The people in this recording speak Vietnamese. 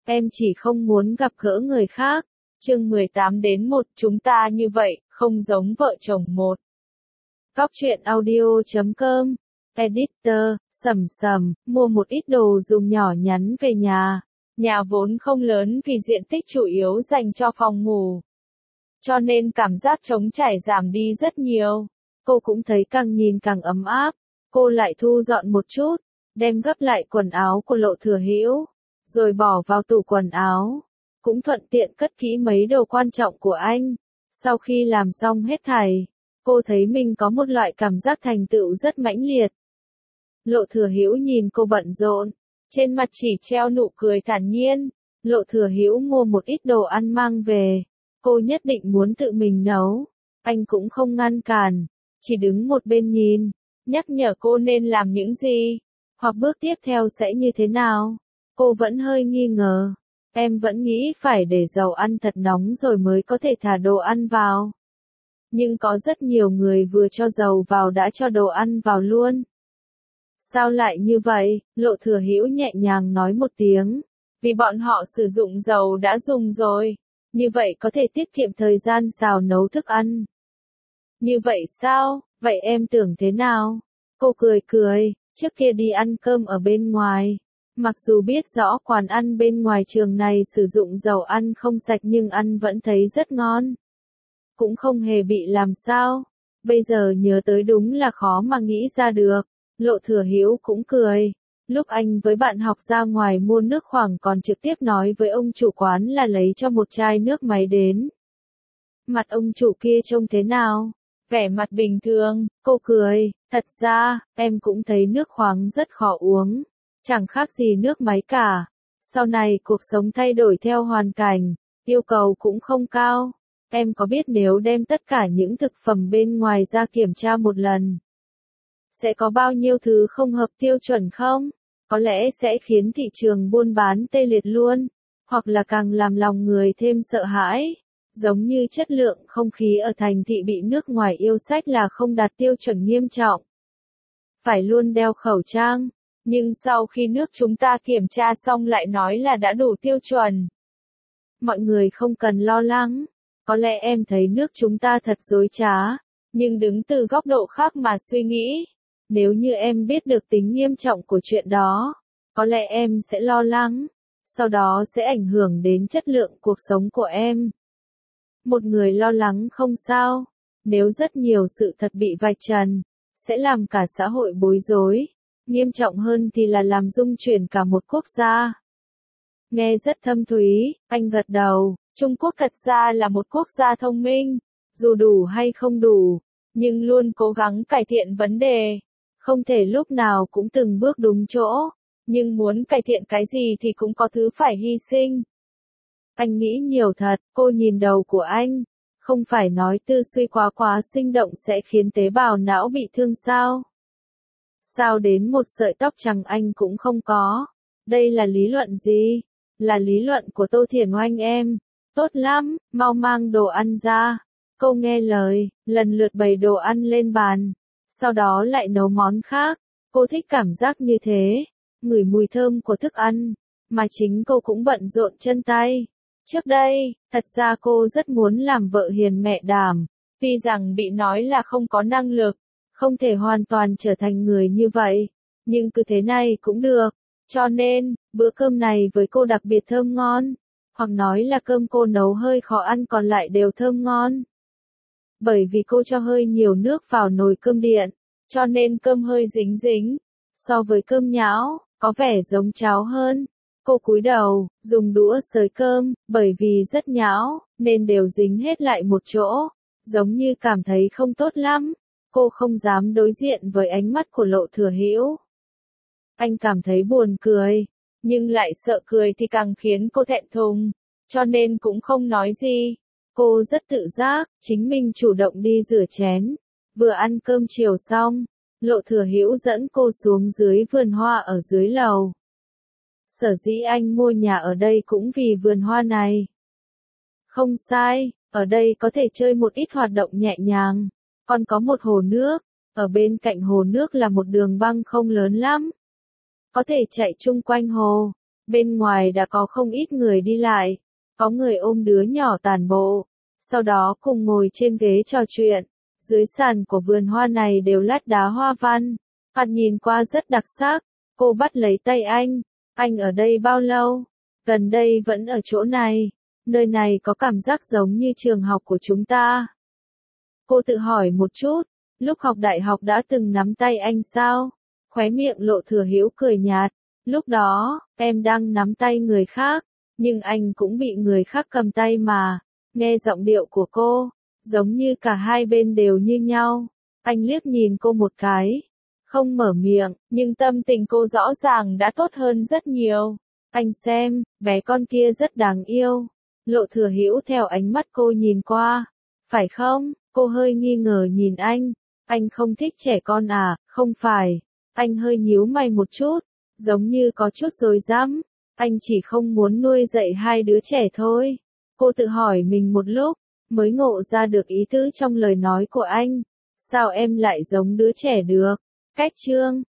em chỉ không muốn gặp gỡ người khác. Chương 18-1 chúng ta như vậy, không giống vợ chồng một. Góc truyện audio.com. Editor, Sầm Sầm, mua một ít đồ dùng nhỏ nhắn về nhà. Nhà vốn không lớn vì diện tích chủ yếu dành cho phòng ngủ. Cho nên cảm giác trống trải giảm đi rất nhiều. Cô cũng thấy càng nhìn càng ấm áp. Cô lại thu dọn một chút, đem gấp lại quần áo của Lộ Thừa Hữu, rồi bỏ vào tủ quần áo. Cũng thuận tiện cất kỹ mấy đồ quan trọng của anh. Sau khi làm xong hết thảy, cô thấy mình có một loại cảm giác thành tựu rất mãnh liệt. Lộ Thừa Hữu nhìn cô bận rộn, trên mặt chỉ treo nụ cười thản nhiên. Lộ Thừa Hữu mua một ít đồ ăn mang về, cô nhất định muốn tự mình nấu. Anh cũng không ngăn cản, chỉ đứng một bên nhìn, nhắc nhở cô nên làm những gì, hoặc bước tiếp theo sẽ như thế nào. Cô vẫn hơi nghi ngờ. Em vẫn nghĩ phải để dầu ăn thật nóng rồi mới có thể thả đồ ăn vào. Nhưng có rất nhiều người vừa cho dầu vào đã cho đồ ăn vào luôn. Sao lại như vậy? Lộ Thừa Hữu nhẹ nhàng nói một tiếng. Vì bọn họ sử dụng dầu đã dùng rồi. Như vậy có thể tiết kiệm thời gian xào nấu thức ăn. Như vậy sao? Vậy em tưởng thế nào? Cô cười cười, trước kia đi ăn cơm ở bên ngoài. Mặc dù biết rõ quán ăn bên ngoài trường này sử dụng dầu ăn không sạch nhưng ăn vẫn thấy rất ngon. Cũng không hề bị làm sao. Bây giờ nhớ tới đúng là khó mà nghĩ ra được. Lộ Thừa Hữu cũng cười. Lúc anh với bạn học ra ngoài mua nước khoáng còn trực tiếp nói với ông chủ quán là lấy cho một chai nước máy đến. Mặt ông chủ kia trông thế nào? Vẻ mặt bình thường, cô cười. Thật ra, em cũng thấy nước khoáng rất khó uống. Chẳng khác gì nước máy cả. Sau này cuộc sống thay đổi theo hoàn cảnh, yêu cầu cũng không cao. Em có biết nếu đem tất cả những thực phẩm bên ngoài ra kiểm tra một lần, sẽ có bao nhiêu thứ không hợp tiêu chuẩn không? Có lẽ sẽ khiến thị trường buôn bán tê liệt luôn, hoặc là càng làm lòng người thêm sợ hãi. Giống như chất lượng không khí ở thành thị bị nước ngoài yêu sách là không đạt tiêu chuẩn nghiêm trọng. Phải luôn đeo khẩu trang. Nhưng sau khi nước chúng ta kiểm tra xong lại nói là đã đủ tiêu chuẩn. Mọi người không cần lo lắng. Có lẽ em thấy nước chúng ta thật dối trá. Nhưng đứng từ góc độ khác mà suy nghĩ. Nếu như em biết được tính nghiêm trọng của chuyện đó, có lẽ em sẽ lo lắng. Sau đó sẽ ảnh hưởng đến chất lượng cuộc sống của em. Một người lo lắng không sao. Nếu rất nhiều sự thật bị vạch trần, sẽ làm cả xã hội bối rối. Nghiêm trọng hơn thì là làm rung chuyển cả một quốc gia. Nghe rất thâm thúy, anh gật đầu. Trung Quốc thật ra là một quốc gia thông minh. Dù đủ hay không đủ, nhưng luôn cố gắng cải thiện vấn đề. Không thể lúc nào cũng từng bước đúng chỗ. Nhưng muốn cải thiện cái gì thì cũng có thứ phải hy sinh. Anh nghĩ nhiều thật, cô nhìn đầu của anh. Không phải nói tư duy quá sinh động sẽ khiến tế bào não bị thương sao? Sao đến một sợi tóc trắng anh cũng không có? Đây là lý luận gì? Là lý luận của Tô Thiển Oanh em. Tốt lắm, mau mang đồ ăn ra. Cô nghe lời, lần lượt bày đồ ăn lên bàn. Sau đó lại nấu món khác. Cô thích cảm giác như thế. Ngửi mùi thơm của thức ăn. Mà chính cô cũng bận rộn chân tay. Trước đây, thật ra cô rất muốn làm vợ hiền mẹ đảm. Tuy rằng bị nói là không có năng lực. Không thể hoàn toàn trở thành người như vậy, nhưng cứ thế này cũng được. Cho nên, bữa cơm này với cô đặc biệt thơm ngon. Hoặc nói là cơm cô nấu hơi khó ăn còn lại đều thơm ngon. Bởi vì cô cho hơi nhiều nước vào nồi cơm điện, cho nên cơm hơi dính dính. So với cơm nhão, có vẻ giống cháo hơn. Cô cúi đầu, dùng đũa xới cơm, bởi vì rất nhão, nên đều dính hết lại một chỗ. Giống như cảm thấy không tốt lắm. Cô không dám đối diện với ánh mắt của Lộ Thừa Hữu. Anh cảm thấy buồn cười, nhưng lại sợ cười thì càng khiến cô thẹn thùng, cho nên cũng không nói gì. Cô rất tự giác, chính mình chủ động đi rửa chén. Vừa ăn cơm chiều xong, Lộ Thừa Hữu dẫn cô xuống dưới vườn hoa ở dưới lầu. Sở dĩ anh mua nhà ở đây cũng vì vườn hoa này. Không sai, ở đây có thể chơi một ít hoạt động nhẹ nhàng. Còn có một hồ nước, ở bên cạnh hồ nước là một đường băng không lớn lắm. Có thể chạy chung quanh hồ, Bên ngoài đã có không ít người đi lại, có người ôm đứa nhỏ tản bộ, sau đó cùng ngồi trên ghế trò chuyện. Dưới sàn của vườn hoa này đều lát đá hoa văn, nhìn qua rất đặc sắc. Cô bắt lấy tay anh ở đây bao lâu? Gần đây vẫn ở chỗ này, nơi này có cảm giác giống như trường học của chúng ta. Cô tự hỏi một chút, lúc học đại học đã từng nắm tay anh sao? Khóe miệng Lộ Thừa Hữu cười nhạt, lúc đó, em đang nắm tay người khác, nhưng anh cũng bị người khác cầm tay mà. Nghe giọng điệu của cô, giống như cả hai bên đều như nhau. Anh liếc nhìn cô một cái, không mở miệng, nhưng tâm tình cô rõ ràng đã tốt hơn rất nhiều. Anh xem, bé con kia rất đáng yêu. Lộ Thừa Hữu theo ánh mắt cô nhìn qua. Phải không? Cô hơi nghi ngờ nhìn anh không thích trẻ con à? Không phải. Anh hơi nhíu mày một chút, giống như có chút rối rắm. Anh chỉ không muốn nuôi dạy hai đứa trẻ thôi. Cô tự hỏi mình một lúc, mới ngộ ra được ý tứ trong lời nói của anh. Sao em lại giống đứa trẻ được? Cách chương